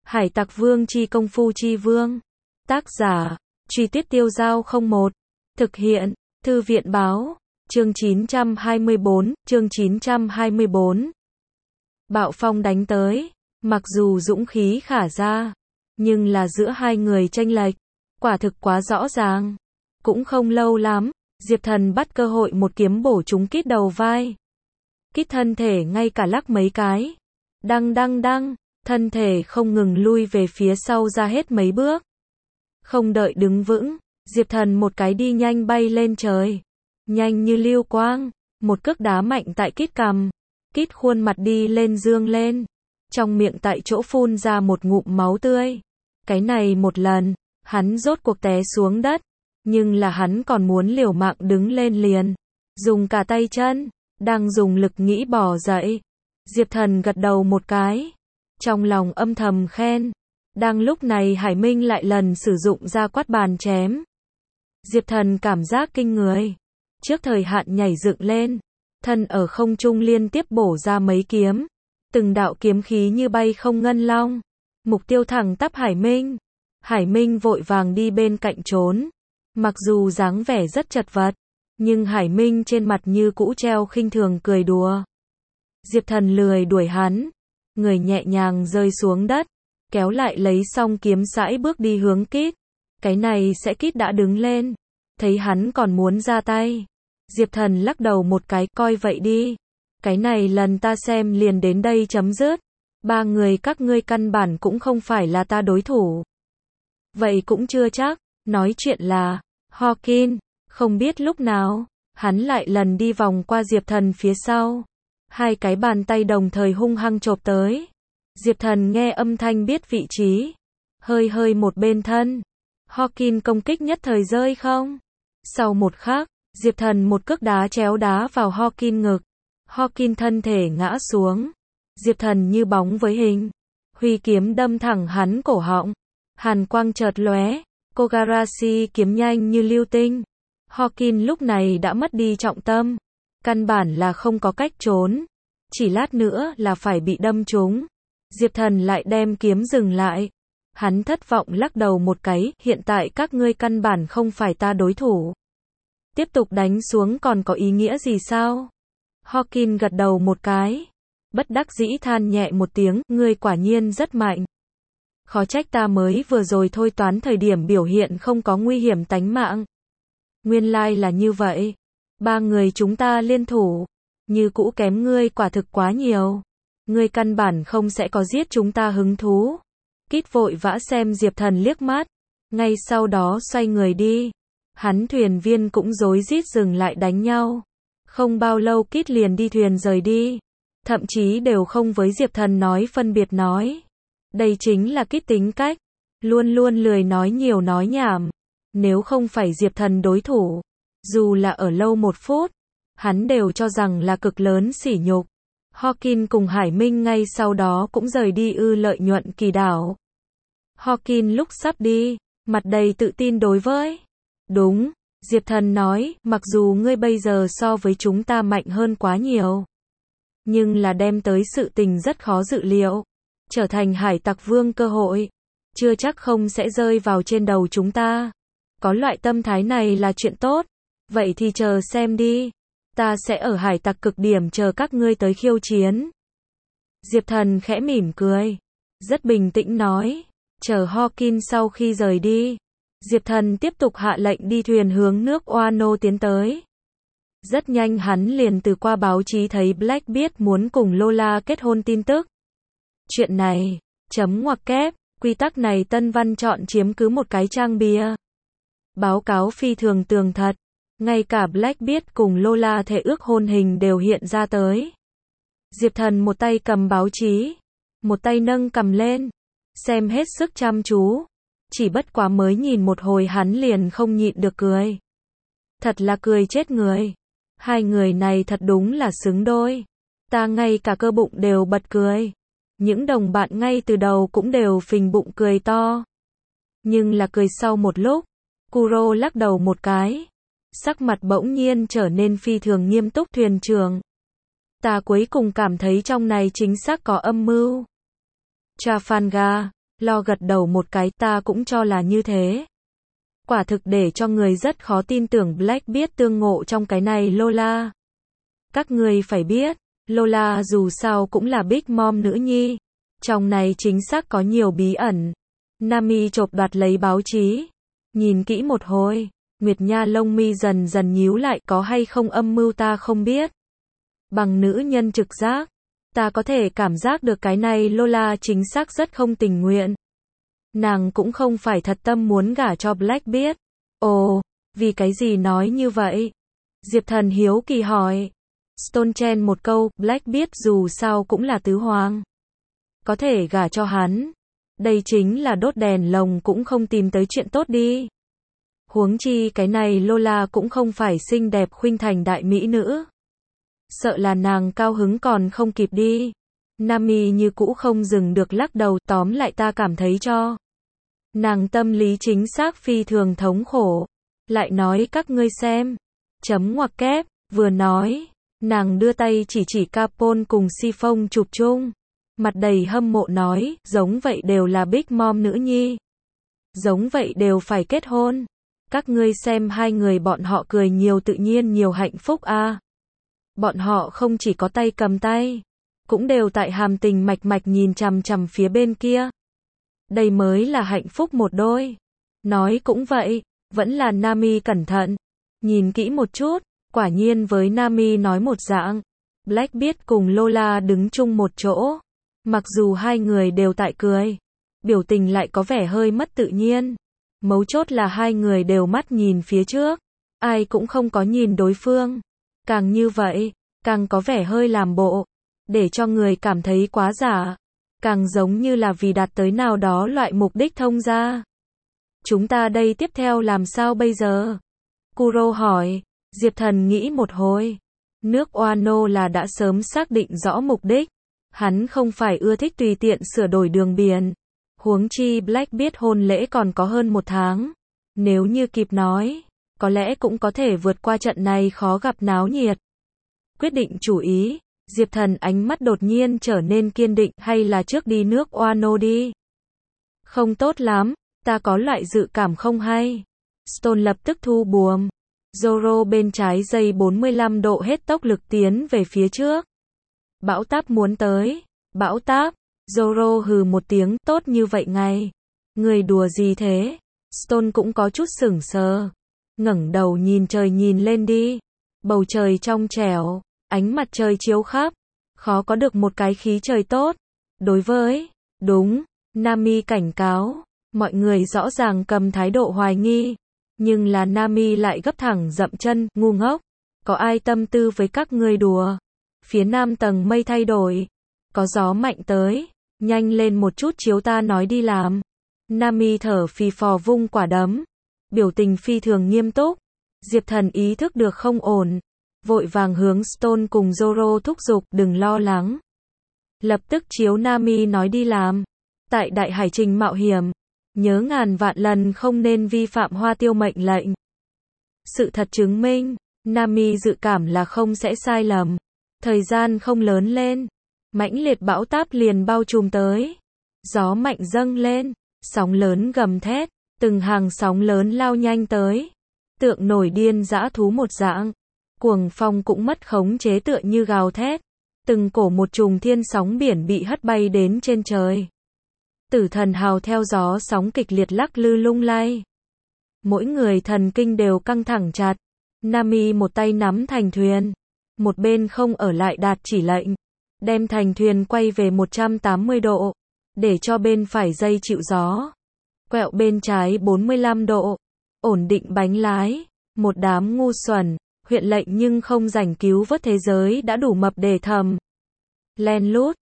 Hải Tặc Vương chi công phu chi vương. Tác giả, Truy Tuyết Tiêu Dao 01. Thực hiện, Thư viện báo. Chương 924. Bạo phong đánh tới. Mặc dù dũng khí khả ra, nhưng là giữa hai người chênh lệch, quả thực quá rõ ràng. Cũng không lâu lắm, Diệp Thần bắt cơ hội một kiếm bổ trúng Kít đầu vai. Kít thân thể ngay cả lắc mấy cái. Đăng, thân thể không ngừng lui về phía sau ra hết mấy bước. Không đợi đứng vững, Diệp Thần một cái đi nhanh bay lên trời. Nhanh như lưu quang, một cước đá mạnh tại Kít cằm. Kít khuôn mặt đi lên dương lên. Trong miệng tại chỗ phun ra một ngụm máu tươi. Cái này một lần, hắn rốt cuộc té xuống đất. Nhưng là hắn còn muốn liều mạng đứng lên liền. Dùng cả tay chân, đang dùng lực nghĩ bò dậy. Diệp Thần gật đầu một cái. Trong lòng âm thầm khen. Đang lúc này Hải Minh lại lần sử dụng ra quát bàn chém. Diệp Thần cảm giác kinh người. Trước thời hạn nhảy dựng lên. Thân ở không trung liên tiếp bổ ra mấy kiếm. Từng đạo kiếm khí như bay không ngân long. Mục tiêu thẳng tắp Hải Minh. Hải Minh vội vàng đi bên cạnh trốn. Mặc dù dáng vẻ rất chật vật, nhưng Hải Minh trên mặt như cũ treo khinh thường cười đùa. Diệp Thần lười đuổi hắn. Người nhẹ nhàng rơi xuống đất. Kéo lại lấy xong kiếm sải bước đi hướng Kít. Cái này sẽ Kít đã đứng lên. Thấy hắn còn muốn ra tay. Diệp Thần lắc đầu một cái, coi vậy đi. Cái này lần ta xem liền đến đây chấm dứt. Ba người các ngươi căn bản cũng không phải là ta đối thủ. Vậy cũng chưa chắc. Nói chuyện là Hawkin, không biết lúc nào, hắn lại lần đi vòng qua Diệp Thần phía sau. Hai cái bàn tay đồng thời hung hăng chộp tới. Diệp Thần nghe âm thanh biết vị trí. Hơi một bên thân. Hawkin công kích nhất thời rơi không? Sau một khắc, Diệp Thần một cước đá chéo đá vào Hawkin ngực. Hawkin thân thể ngã xuống. Diệp Thần như bóng với hình. Huy kiếm đâm thẳng hắn cổ họng. Hàn quang chợt lóe. Kogarashi kiếm nhanh như lưu tinh. Hawkin lúc này đã mất đi trọng tâm. Căn bản là không có cách trốn. Chỉ lát nữa là phải bị đâm trúng. Diệp Thần lại đem kiếm dừng lại. Hắn thất vọng lắc đầu một cái. Hiện tại các ngươi căn bản không phải ta đối thủ. Tiếp tục đánh xuống còn có ý nghĩa gì sao? Hawkin gật đầu một cái. Bất đắc dĩ than nhẹ một tiếng. Ngươi quả nhiên rất mạnh. Khó trách ta mới vừa rồi thôi toán thời điểm biểu hiện không có nguy hiểm tánh mạng. Nguyên lai là như vậy. Ba người chúng ta liên thủ. Như cũ kém ngươi quả thực quá nhiều. Ngươi căn bản không sẽ có giết chúng ta hứng thú. Kít vội vã xem Diệp Thần liếc mắt. Ngay sau đó xoay người đi. Hắn thuyền viên cũng rối rít dừng lại đánh nhau. Không bao lâu Kít liền đi thuyền rời đi. Thậm chí đều không với Diệp Thần nói phân biệt nói. Đây chính là Kít tính cách. Luôn luôn lười nói nhiều nói nhảm. Nếu không phải Diệp Thần đối thủ, dù là ở lâu một phút, hắn đều cho rằng là cực lớn sỉ nhục. Hawkin cùng Hải Minh ngay sau đó cũng rời đi lợi nhuận kỳ đảo. Hawkin lúc sắp đi, mặt đầy tự tin đối với. Đúng, Diệp Thần nói, mặc dù ngươi bây giờ so với chúng ta mạnh hơn quá nhiều. Nhưng là đem tới sự tình rất khó dự liệu. Trở thành Hải Tặc Vương cơ hội. Chưa chắc không sẽ rơi vào trên đầu chúng ta. Có loại tâm thái này là chuyện tốt. Vậy thì chờ xem đi. Ta sẽ ở Hải Tặc cực điểm chờ các ngươi tới khiêu chiến. Diệp Thần khẽ mỉm cười. Rất bình tĩnh nói. Chờ Hawkin sau khi rời đi. Diệp Thần tiếp tục hạ lệnh đi thuyền hướng nước Wano tiến tới. Rất nhanh hắn liền từ qua báo chí thấy Blackbeard muốn cùng Lola kết hôn tin tức. Chuyện này, ngoặc kép, quy tắc này Tân Văn chọn chiếm cứ một cái trang bìa. Báo cáo phi thường tường thật. Ngay cả Blackbeard cùng Lola thể ước hôn hình đều hiện ra tới. Diệp Thần một tay cầm báo chí, một tay nâng cầm lên, xem hết sức chăm chú. Chỉ bất quá mới nhìn một hồi hắn liền không nhịn được cười. Thật là cười chết người. Hai người này thật đúng là xứng đôi. Ta ngay cả cơ bụng đều bật cười. Những đồng bạn ngay từ đầu cũng đều phình bụng cười to. Nhưng là cười sau một lúc, Kuro lắc đầu một cái. Sắc mặt bỗng nhiên trở nên phi thường nghiêm túc. Thuyền trưởng. Ta cuối cùng cảm thấy trong này chính xác có âm mưu. Trafalgar, Lo gật đầu một cái, ta cũng cho là như thế. Quả thực để cho người rất khó tin tưởng Blackbeard tương ngộ trong cái này Lola. Các người phải biết, Lola dù sao cũng là Big Mom nữ nhi. Trong này chính xác có nhiều bí ẩn. Nami chộp đoạt lấy báo chí. Nhìn kỹ một hồi, Nguyệt Nha lông mi dần dần nhíu lại, có hay không âm mưu ta không biết. Bằng nữ nhân trực giác, ta có thể cảm giác được cái này Lola chính xác rất không tình nguyện. Nàng cũng không phải thật tâm muốn gả cho Blackbeard. Ồ, vì cái gì nói như vậy? Diệp Thần hiếu kỳ hỏi. Stone chen một câu, Blackbeard dù sao cũng là tứ hoàng. Có thể gả cho hắn. Đây chính là đốt đèn lồng cũng không tìm tới chuyện tốt đi. Huống chi cái này Lola cũng không phải xinh đẹp khuynh thành đại mỹ nữ. Sợ là nàng cao hứng còn không kịp đi. Nami như cũ không dừng được lắc đầu, tóm lại ta cảm thấy cho. Nàng tâm lý chính xác phi thường thống khổ. Lại nói các ngươi xem. Chấm ngoặc kép, vừa nói. Nàng đưa tay chỉ Capone cùng Siphon chụp chung. Mặt đầy hâm mộ nói, giống vậy đều là Big Mom nữ nhi. Giống vậy đều phải kết hôn. Các ngươi xem hai người bọn họ cười nhiều tự nhiên nhiều hạnh phúc a. Bọn họ không chỉ có tay cầm tay, cũng đều tại hàm tình mạch mạch nhìn chằm chằm phía bên kia. Đây mới là hạnh phúc một đôi. Nói cũng vậy, vẫn là Nami cẩn thận. Nhìn kỹ một chút, quả nhiên với Nami nói một dạng. Blackbeard cùng Lola đứng chung một chỗ. Mặc dù hai người đều tại cười, biểu tình lại có vẻ hơi mất tự nhiên. Mấu chốt là hai người đều mắt nhìn phía trước, ai cũng không có nhìn đối phương. Càng như vậy, càng có vẻ hơi làm bộ, để cho người cảm thấy quá giả. Càng giống như là vì đạt tới nào đó loại mục đích thông ra. Chúng ta đây tiếp theo làm sao bây giờ? Kuro hỏi. Diệp Thần nghĩ một hồi. Nước Wano là đã sớm xác định rõ mục đích. Hắn không phải ưa thích tùy tiện sửa đổi đường biển. Huống chi Blackbeard hôn lễ còn có hơn 1 tháng. Nếu như kịp nói, có lẽ cũng có thể vượt qua trận này khó gặp náo nhiệt. Quyết định chủ ý, Diệp Thần ánh mắt đột nhiên trở nên kiên định, hay là trước đi nước Wano đi. Không tốt lắm, ta có loại dự cảm không hay. Stone lập tức thu buồm. Zoro bên trái dây 45 độ hết tốc lực tiến về phía trước. Bão táp muốn tới. Bão táp. Zoro hừ một tiếng, tốt như vậy ngay. Người đùa gì thế? Stone cũng có chút sửng sờ. Ngẩng đầu nhìn trời nhìn lên đi. Bầu trời trong trẻo, ánh mặt trời chiếu khắp. Khó có được một cái khí trời tốt. Đối với, đúng, Nami cảnh cáo. Mọi người rõ ràng cầm thái độ hoài nghi. Nhưng là Nami lại gấp thẳng dậm chân, ngu ngốc. Có ai tâm tư với các ngươi đùa? Phía nam tầng mây thay đổi. Có gió mạnh tới. Nhanh lên một chút chiếu ta nói đi làm. Nami thở phì phò vung quả đấm. Biểu tình phi thường nghiêm túc. Diệp Thần ý thức được không ổn. Vội vàng hướng Stone cùng Zoro thúc giục, đừng lo lắng. Lập tức chiếu Nami nói đi làm. Tại đại hải trình mạo hiểm. Nhớ ngàn vạn lần không nên vi phạm hoa tiêu mệnh lệnh. Sự thật chứng minh, Nami dự cảm là không sẽ sai lầm. Thời gian không lớn lên. Mãnh liệt bão táp liền bao trùm tới. Gió mạnh dâng lên. Sóng lớn gầm thét. Từng hàng sóng lớn lao nhanh tới. Tượng nổi điên dã thú một dạng. Cuồng phong cũng mất khống chế tựa như gào thét. Từng cổ một trùng thiên sóng biển bị hất bay đến trên trời. Tử thần hào theo gió sóng kịch liệt lắc lư lung lay. Mỗi người thần kinh đều căng thẳng chặt. Nami một tay nắm thành thuyền. Một bên không ở lại đạt chỉ lệnh. Đem thành thuyền quay về 180 độ. Để cho bên phải dây chịu gió. Quẹo bên trái 45 độ. Ổn định bánh lái. Một đám ngu xuẩn. Huyện lệnh nhưng không rảnh cứu vớt thế giới đã đủ mập để thầm. Len lút.